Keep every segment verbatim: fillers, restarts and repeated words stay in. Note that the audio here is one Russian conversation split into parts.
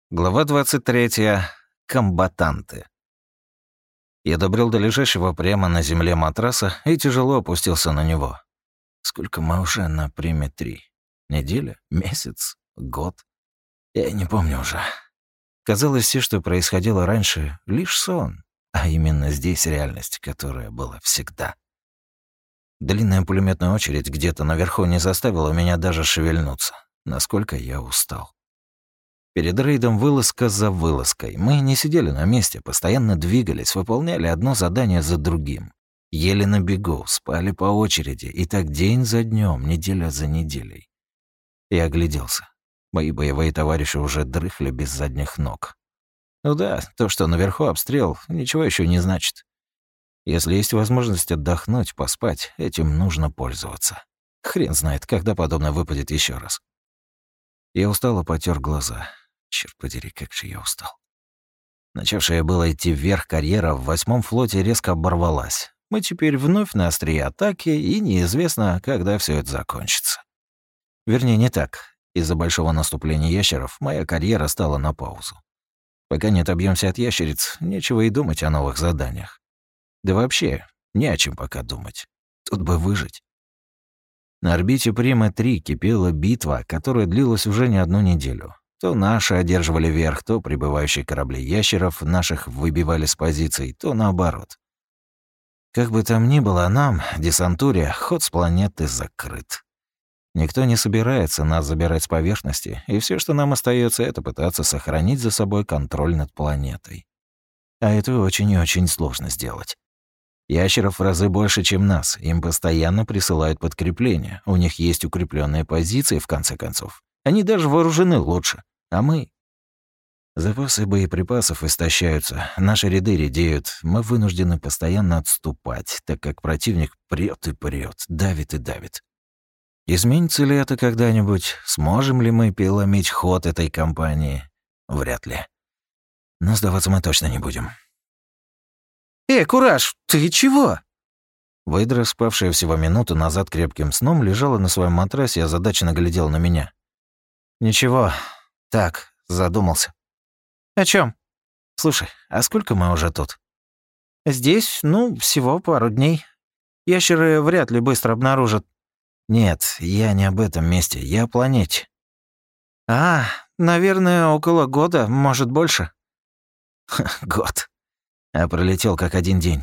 Глава двадцать третья. Комбатанты. Я добрел до лежащего прямо на земле матраса и тяжело опустился на него. Сколько мы уже на приме три? Неделя? Месяц? Год? Я не помню уже. Казалось, все, что происходило раньше, лишь сон, а именно здесь реальность, которая была всегда. Длинная пулеметная очередь где-то наверху не заставила меня даже шевельнуться, насколько я устал. Перед рейдом вылазка за вылазкой. Мы не сидели на месте, постоянно двигались, выполняли одно задание за другим. Ели на бегу, спали по очереди, и так день за днем, неделя за неделей. Я огляделся. Мои боевые товарищи уже дрыхли без задних ног. Ну да, то, что наверху обстрел, ничего еще не значит. Если есть возможность отдохнуть, поспать, этим нужно пользоваться. Хрен знает, когда подобное выпадет еще раз. Я устало потер глаза. Черт подери, как же я устал. Начавшая было идти вверх карьера в восьмом флоте резко оборвалась. Мы теперь вновь на острие атаки, и неизвестно, когда все это закончится. Вернее, не так. Из-за большого наступления ящеров моя карьера стала на паузу. Пока не отобьемся от ящериц, нечего и думать о новых заданиях. Да вообще, не о чем пока думать. Тут бы выжить. На орбите Прима три кипела битва, которая длилась уже не одну неделю. То наши одерживали верх, то прибывающие корабли ящеров наших выбивали с позиций, то наоборот. Как бы там ни было, нам, десантуре, ход с планеты закрыт. Никто не собирается нас забирать с поверхности, и все, что нам остается, это пытаться сохранить за собой контроль над планетой. А это очень и очень сложно сделать. Ящеров в разы больше, чем нас, им постоянно присылают подкрепления, у них есть укрепленные позиции, в конце концов. Они даже вооружены лучше, а мы... Запасы боеприпасов истощаются, наши ряды редеют, мы вынуждены постоянно отступать, так как противник прёт и прёт, давит и давит. Изменится ли это когда-нибудь? Сможем ли мы переломить ход этой кампании? Вряд ли. Но сдаваться мы точно не будем. «Эй, Кураж, ты чего?» Выдра, спавшая всего минуту назад крепким сном, лежала на своем матрасе и озадаченно глядела на меня. «Ничего. Так, задумался». «О чем? Слушай, а сколько мы уже тут?» «Здесь, ну, всего пару дней. Ящеры вряд ли быстро обнаружат». «Нет, я не об этом месте, я о планете». «А, наверное, около года, может, больше». «Год. А пролетел как один день».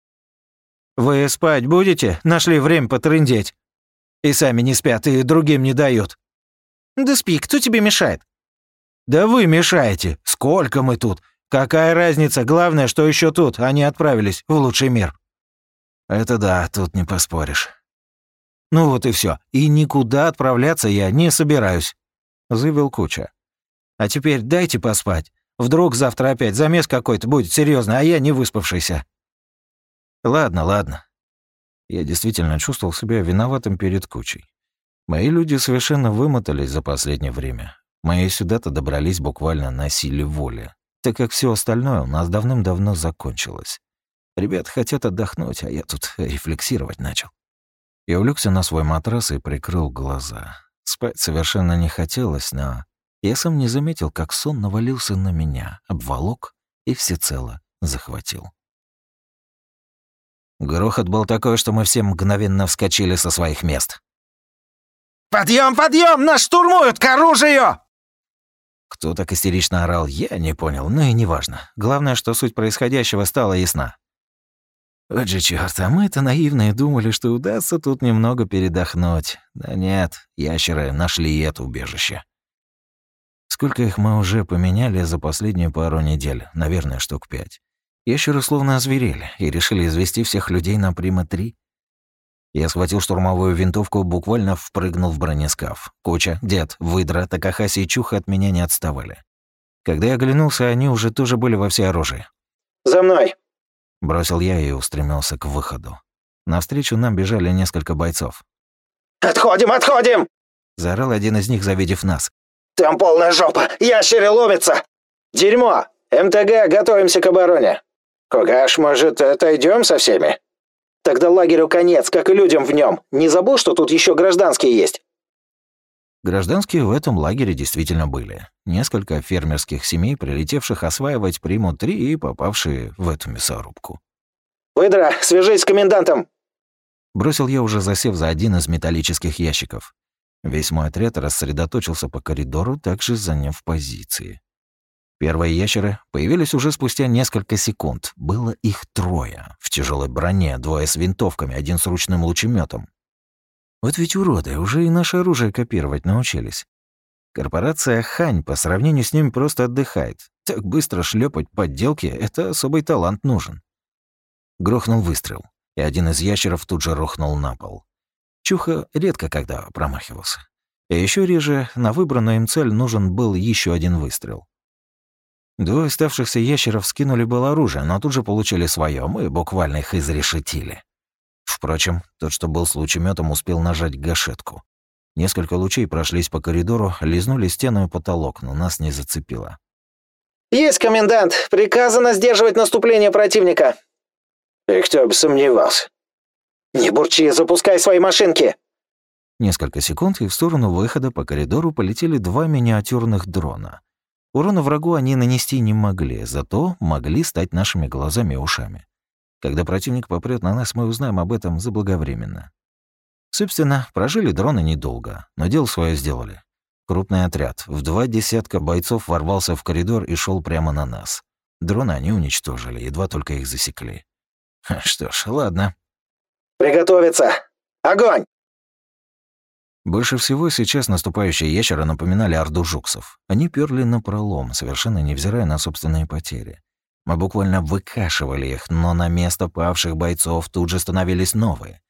«Вы спать будете? Нашли время потрындеть. И сами не спят, и другим не дают». «Да спи, кто тебе мешает?» «Да вы мешаете. Сколько мы тут? Какая разница? Главное, что еще тут, они отправились в лучший мир». «Это да, тут не поспоришь». «Ну вот и все. И никуда отправляться я не собираюсь», — заявил Куча. «А теперь дайте поспать. Вдруг завтра опять замес какой-то будет серьезный, а я не выспавшийся». «Ладно, ладно». Я действительно чувствовал себя виноватым перед Кучей. Мои люди совершенно вымотались за последнее время. Мои сюда-то добрались буквально на силе воли, так как все остальное у нас давным-давно закончилось. Ребята хотят отдохнуть, а я тут рефлексировать начал. Я улегся на свой матрас и прикрыл глаза. Спать совершенно не хотелось, но я сам не заметил, как сон навалился на меня, обволок и всецело захватил. Грохот был такой, что мы все мгновенно вскочили со своих мест. «Подъем, подъем! Нас штурмуют! К оружию!» Кто так истерично орал, я не понял, но и неважно. Главное, что суть происходящего стала ясна. Вот же чёрт, а мы-то наивные думали, что удастся тут немного передохнуть. Да нет, ящеры нашли это убежище. Сколько их мы уже поменяли за последнюю пару недель? Наверное, штук пять. Ящеры словно озверели и решили извести всех людей на Прима три. Я схватил штурмовую винтовку, буквально впрыгнул в бронескаф. Куча, Дед, Выдра, Такахаси и Чуха от меня не отставали. Когда я оглянулся, они уже тоже были во всеоружии. «За мной!» — бросил я и устремился к выходу. Навстречу нам бежали несколько бойцов. «Отходим, отходим!» — заорал один из них, завидев нас. «Там полная жопа! Ящеры ломятся! Дерьмо! МТГ, готовимся к обороне! Кугаш, может, отойдем со всеми? Тогда лагерю конец, как и людям в нем. Не забыл, что тут еще гражданские есть?» Гражданские в этом лагере действительно были. Несколько фермерских семей, прилетевших осваивать Приму-три и попавшие в эту мясорубку. «Выдра, свяжись с комендантом!» Бросил я, уже засев за один из металлических ящиков. Весь мой отряд рассредоточился по коридору, также заняв позиции. Первые ящеры появились уже спустя несколько секунд. Было их трое. В тяжелой броне, двое с винтовками, один с ручным лучеметом. Вот ведь уроды, уже и наше оружие копировать научились. Корпорация «Хань» по сравнению с ними просто отдыхает. Так быстро шлепать подделки — это особый талант нужен. Грохнул выстрел, и один из ящеров тут же рухнул на пол. Чуха редко когда промахивался. И еще реже на выбранную им цель нужен был еще один выстрел. Двое оставшихся ящеров скинули было оружие, но тут же получили свое, мы буквально их изрешетили. Впрочем, тот, что был с лучеметом, успел нажать гашетку. Несколько лучей прошлись по коридору, лизнули стену и потолок, но нас не зацепило. «Есть, комендант! Приказано сдерживать наступление противника!» «И кто бы сомневался!» «Не бурчи, запускай свои машинки!» Несколько секунд, и в сторону выхода по коридору полетели два миниатюрных дрона. Урона врагу они нанести не могли, зато могли стать нашими глазами и ушами. Когда противник попрёт на нас, мы узнаем об этом заблаговременно. Собственно, прожили дроны недолго, но дело свое сделали. Крупный отряд, в два десятка бойцов ворвался в коридор и шел прямо на нас. Дроны они уничтожили, едва только их засекли. Что ж, ладно. «Приготовиться! Огонь!» Больше всего сейчас наступающие ящеры напоминали орду жуксов. Они пёрли напролом, совершенно невзирая на собственные потери. Мы буквально выкашивали их, но на место павших бойцов тут же становились новые.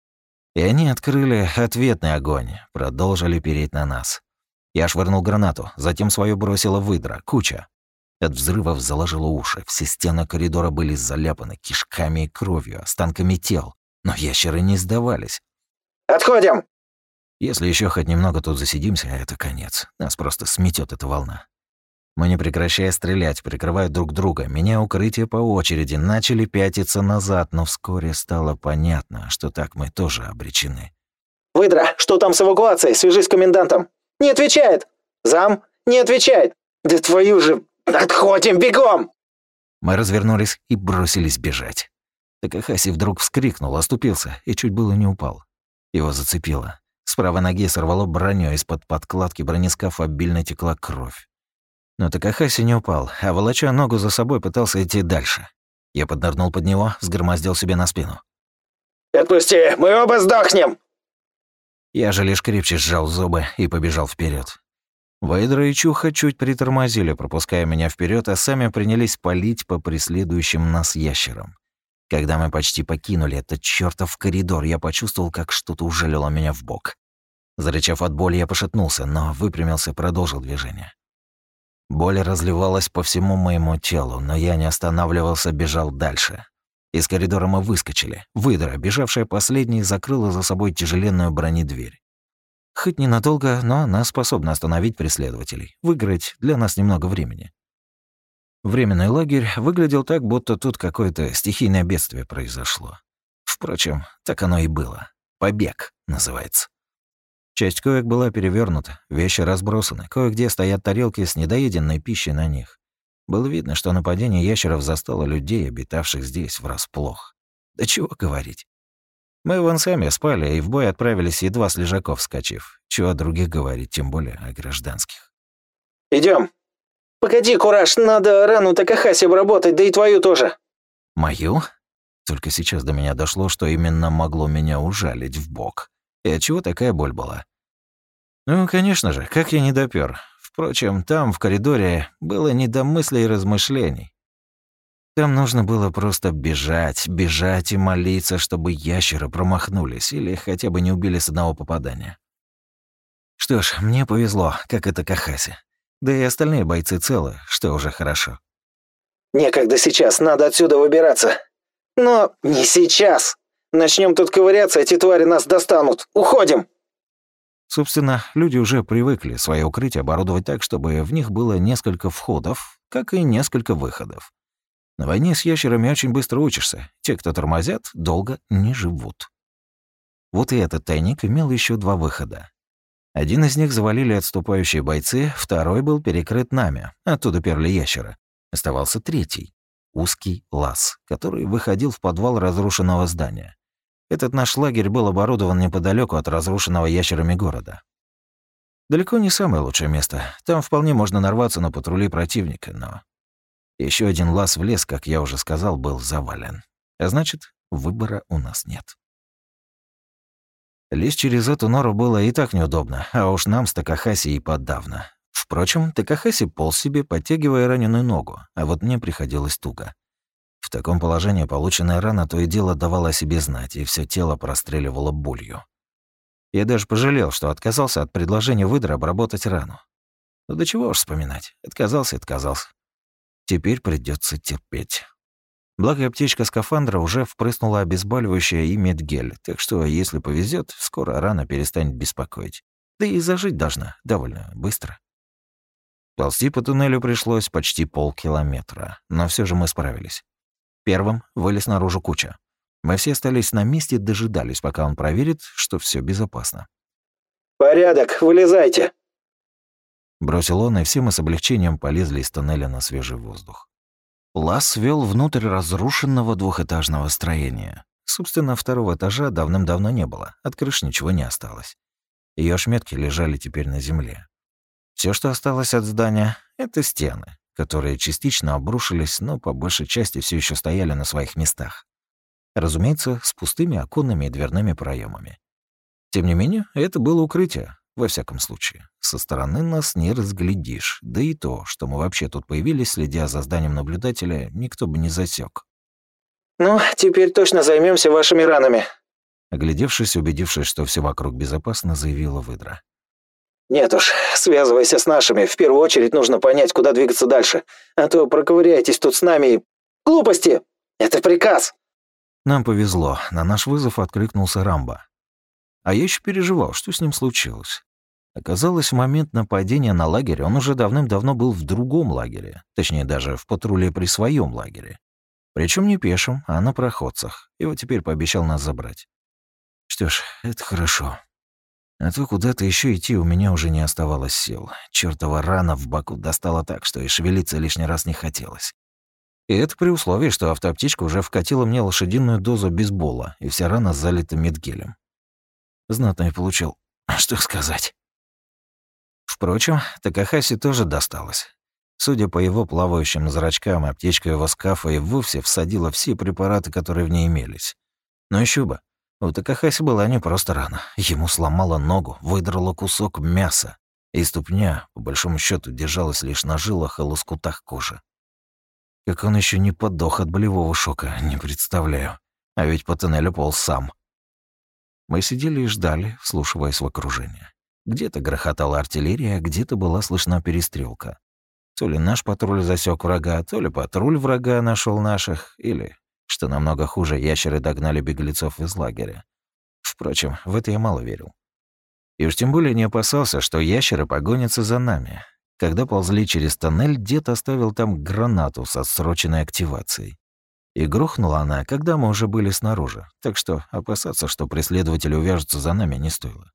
И они открыли ответный огонь, продолжили переть на нас. Я швырнул гранату, затем свою бросила выдра, куча. От взрывов заложило уши, все стены коридора были заляпаны кишками и кровью, останками тел. Но ящеры не сдавались. «Отходим!» Если еще хоть немного тут засидимся, это конец. Нас просто сметет эта волна. Мы, не прекращая стрелять, прикрывая друг друга, меняя укрытие по очереди, начали пятиться назад, но вскоре стало понятно, что так мы тоже обречены. «Выдра, что там с эвакуацией? Свяжись с комендантом!» «Не отвечает!» «Зам, не отвечает!» «Да твою же! Отходим, бегом!» Мы развернулись и бросились бежать. Такахаси вдруг вскрикнул, оступился и чуть было не упал. Его зацепило. С правой ноги сорвало броню, из-под подкладки бронескафа обильно текла кровь. Но Такахаси не упал, а, волоча ногу за собой, пытался идти дальше. Я поднырнул под него, взгромоздил себе на спину. «Отпусти, мы оба сдохнем!» Я же лишь крепче сжал зубы и побежал вперед. Вейдра и Чуха чуть притормозили, пропуская меня вперед, а сами принялись палить по преследующим нас ящерам. Когда мы почти покинули этот чёртов коридор, я почувствовал, как что-то ужалило меня в бок. Зарычав от боли, я пошатнулся, но выпрямился и продолжил движение. Боль разливалась по всему моему телу, но я не останавливался, бежал дальше. Из коридора мы выскочили. Выдра, бежавшая последней, закрыла за собой тяжеленную бронедверь. Хоть ненадолго, но она способна остановить преследователей, выиграть для нас немного времени. Временный лагерь выглядел так, будто тут какое-то стихийное бедствие произошло. Впрочем, так оно и было. Побег называется. Часть коек была перевернута, вещи разбросаны, кое-где стоят тарелки с недоеденной пищей на них. Было видно, что нападение ящеров застало людей, обитавших здесь, врасплох. Да чего говорить. Мы вон сами спали и в бой отправились, едва с лежаков вскочив. Чего о других говорить, тем более о гражданских. «Идём!» «Погоди, Кураж, надо рану Такахаси обработать, да и твою тоже». «Мою?» Только сейчас до меня дошло, что именно могло меня ужалить в бок. И отчего такая боль была? Ну, конечно же, как я не допёр. Впрочем, там, в коридоре, было не до мыслей и размышлений. Там нужно было просто бежать, бежать и молиться, чтобы ящеры промахнулись или хотя бы не убили с одного попадания. Что ж, мне повезло, как и Такахаси. Да и остальные бойцы целы, что уже хорошо. «Некогда сейчас, надо отсюда выбираться. Но не сейчас. Начнем тут ковыряться, эти твари нас достанут. Уходим!» Собственно, люди уже привыкли свои укрытия оборудовать так, чтобы в них было несколько входов, как и несколько выходов. На войне с ящерами очень быстро учишься. Те, кто тормозят, долго не живут. Вот и этот тайник имел еще два выхода. Один из них завалили отступающие бойцы, второй был перекрыт нами, оттуда перли ящеры. Оставался третий, узкий лаз, который выходил в подвал разрушенного здания. Этот наш лагерь был оборудован неподалеку от разрушенного ящерами города. Далеко не самое лучшее место. Там вполне можно нарваться на патрули противника, но... Еще один лаз в лес, как я уже сказал, был завален. А значит, выбора у нас нет. Лезть через эту нору было и так неудобно, а уж нам с Такахаси и подавно. Впрочем, Такахаси полз себе, подтягивая раненую ногу, а вот мне приходилось туго. В таком положении полученная рана то и дело давала о себе знать, и все тело простреливало болью. Я даже пожалел, что отказался от предложения выдра обработать рану. Ну до чего уж вспоминать. Отказался и отказался. Теперь придется терпеть. Благо аптечка скафандра уже впрыснула обезболивающее и медгель, так что, если повезет, скоро рана перестанет беспокоить. Да и зажить должна довольно быстро. Ползти по туннелю пришлось почти полкилометра, но все же мы справились. Первым вылез наружу Куча. Мы все остались на месте, дожидались, пока он проверит, что все безопасно. «Порядок, вылезайте!» Бросил он, и все мы с облегчением полезли из тоннеля на свежий воздух. Лаз вел внутрь разрушенного двухэтажного строения. Собственно, второго этажа давным-давно не было, от крыши ничего не осталось. Её ошметки лежали теперь на земле. Все, что осталось от здания, — это стены, которые частично обрушились, но по большей части все еще стояли на своих местах. Разумеется, с пустыми оконными и дверными проемами. Тем не менее, это было укрытие, во всяком случае. Со стороны нас не разглядишь, да и то, что мы вообще тут появились, следя за зданием наблюдателя, никто бы не засек. «Ну, теперь точно займемся вашими ранами», — оглядевшись, убедившись, что все вокруг безопасно, заявила выдра. «Нет уж, связывайся с нашими. В первую очередь нужно понять, куда двигаться дальше. А то проковыряйтесь тут с нами и... Глупости! Это приказ!» Нам повезло. На наш вызов откликнулся Рамбо. А я еще переживал, что с ним случилось. Оказалось, в момент нападения на лагерь он уже давным-давно был в другом лагере. Точнее, даже в патруле при своем лагере. Причем не пешим, а на проходцах. И вот теперь пообещал нас забрать. Что ж, это хорошо. А то куда-то еще идти у меня уже не оставалось сил. Чёртова рана в боку достала так, что и шевелиться лишний раз не хотелось. И это при условии, что автоаптечка уже вкатила мне лошадиную дозу бейсбола, и вся рана залита медгелем. Знатно я получил. Что сказать. Впрочем, Такахаси тоже досталось. Судя по его плавающим зрачкам, аптечка его скафа и вовсе всадила все препараты, которые в ней имелись. Но еще бы. У Такахаси была не просто рана. Ему сломало ногу, выдрало кусок мяса, и ступня, по большому счету, держалась лишь на жилах и лоскутах кожи. Как он еще не подох от болевого шока, не представляю. А ведь по тоннелю полз сам. Мы сидели и ждали, вслушиваясь в окружение. Где-то грохотала артиллерия, где-то была слышна перестрелка. То ли наш патруль засек врага, то ли патруль врага нашел наших, или... Что намного хуже, ящеры догнали беглецов из лагеря. Впрочем, в это я мало верил. И уж тем более не опасался, что ящеры погонятся за нами. Когда ползли через тоннель, дед оставил там гранату с отсроченной активацией. И грохнула она, когда мы уже были снаружи, так что опасаться, что преследователи увяжутся за нами, не стоило.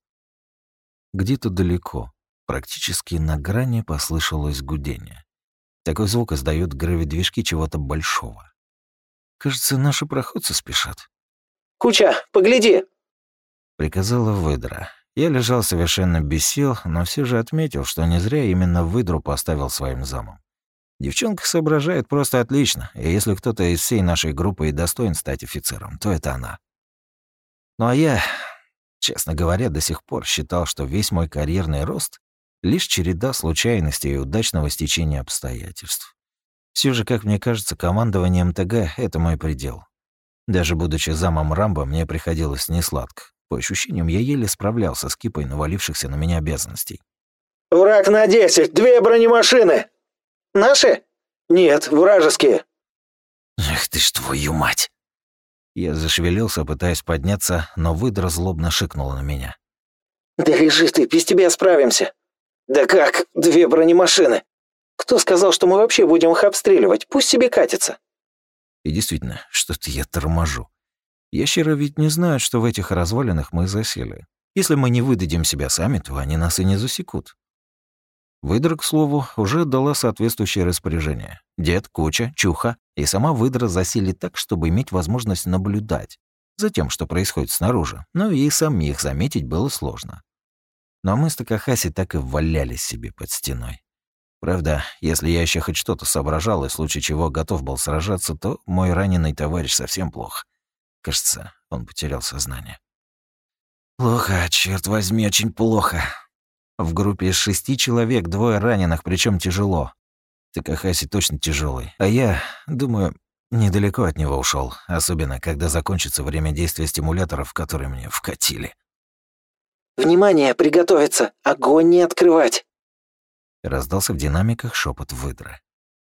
Где-то далеко, практически на грани, послышалось гудение. Такой звук издают гравидвижки чего-то большого. Кажется, наши проходцы спешат. «Куча, погляди!» — приказала выдра. Я лежал совершенно без сил, но все же отметил, что не зря именно выдру поставил своим замом. Девчонка соображает просто отлично, и если кто-то из всей нашей группы и достоин стать офицером, то это она. Ну а я, честно говоря, до сих пор считал, что весь мой карьерный рост — лишь череда случайностей и удачного стечения обстоятельств. Все же, как мне кажется, командование МТГ — это мой предел. Даже будучи замом Рамбо, мне приходилось несладко. По ощущениям, я еле справлялся с кипой навалившихся на меня обязанностей. «Враг на десять! Две бронемашины! Наши? Нет, вражеские!» «Эх ты ж твою мать!» Я зашевелился, пытаясь подняться, но выдра злобно шикнула на меня. «Да лежи ты, без тебя справимся!» «Да как? Две бронемашины! Кто сказал, что мы вообще будем их обстреливать? Пусть себе катятся!» И действительно, что-то я торможу. Ящеры ведь не знают, что в этих развалинах мы засели. Если мы не выдадим себя сами, то они нас и не засекут. Выдра, к слову, уже дала соответствующее распоряжение. Дед, Куча, Чуха и сама выдра засели так, чтобы иметь возможность наблюдать за тем, что происходит снаружи, но и самих заметить было сложно. Но мы с Такахаси так и валялись себе под стеной. Правда, если я еще хоть что-то соображал и в случае чего готов был сражаться, то мой раненый товарищ совсем плохо. Кажется, он потерял сознание. Плохо, черт возьми, очень плохо. В группе из шести человек двое раненых, причем тяжело. Такахаси точно тяжелый, а я, думаю, недалеко от него ушел, особенно когда закончится время действия стимуляторов, которые мне вкатили. «Внимание, приготовиться! Огонь не открывать!» Раздался в динамиках шепот выдры.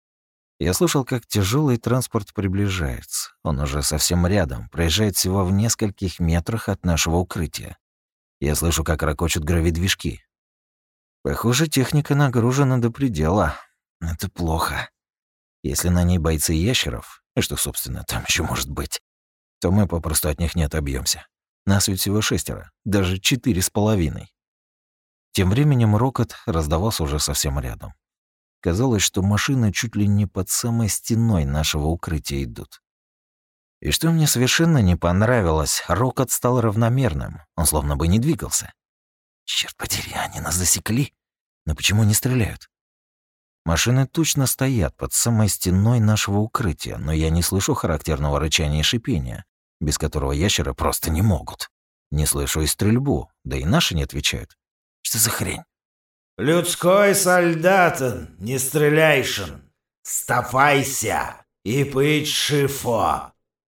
Я слышал, как тяжелый транспорт приближается. Он уже совсем рядом, проезжает всего в нескольких метрах от нашего укрытия. Я слышу, как ракочут гравидвижки. Похоже, техника нагружена до предела. Это плохо. Если на ней бойцы ящеров, и что, собственно, там еще может быть, то мы попросту от них не отобьемся. Нас ведь всего шестеро, даже четыре с половиной. Тем временем рокот раздавался уже совсем рядом. Казалось, что машины чуть ли не под самой стеной нашего укрытия идут. И что мне совершенно не понравилось, рокот стал равномерным, он словно бы не двигался. Черт подери, они нас засекли? Но почему не стреляют? Машины точно стоят под самой стеной нашего укрытия, но я не слышу характерного рычания и шипения, без которого ящеры просто не могут. Не слышу и стрельбу, да и наши не отвечают. Что за хрень? «Людской солдатен, не стреляйшен, стафайся и пыть шифо!»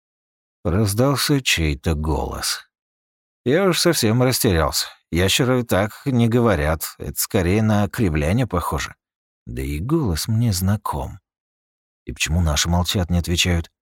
Раздался чей-то голос. Я уж совсем растерялся. Ящеры так не говорят, это скорее на кривляние похоже. Да и голос мне знаком. И почему наши молчат, не отвечают?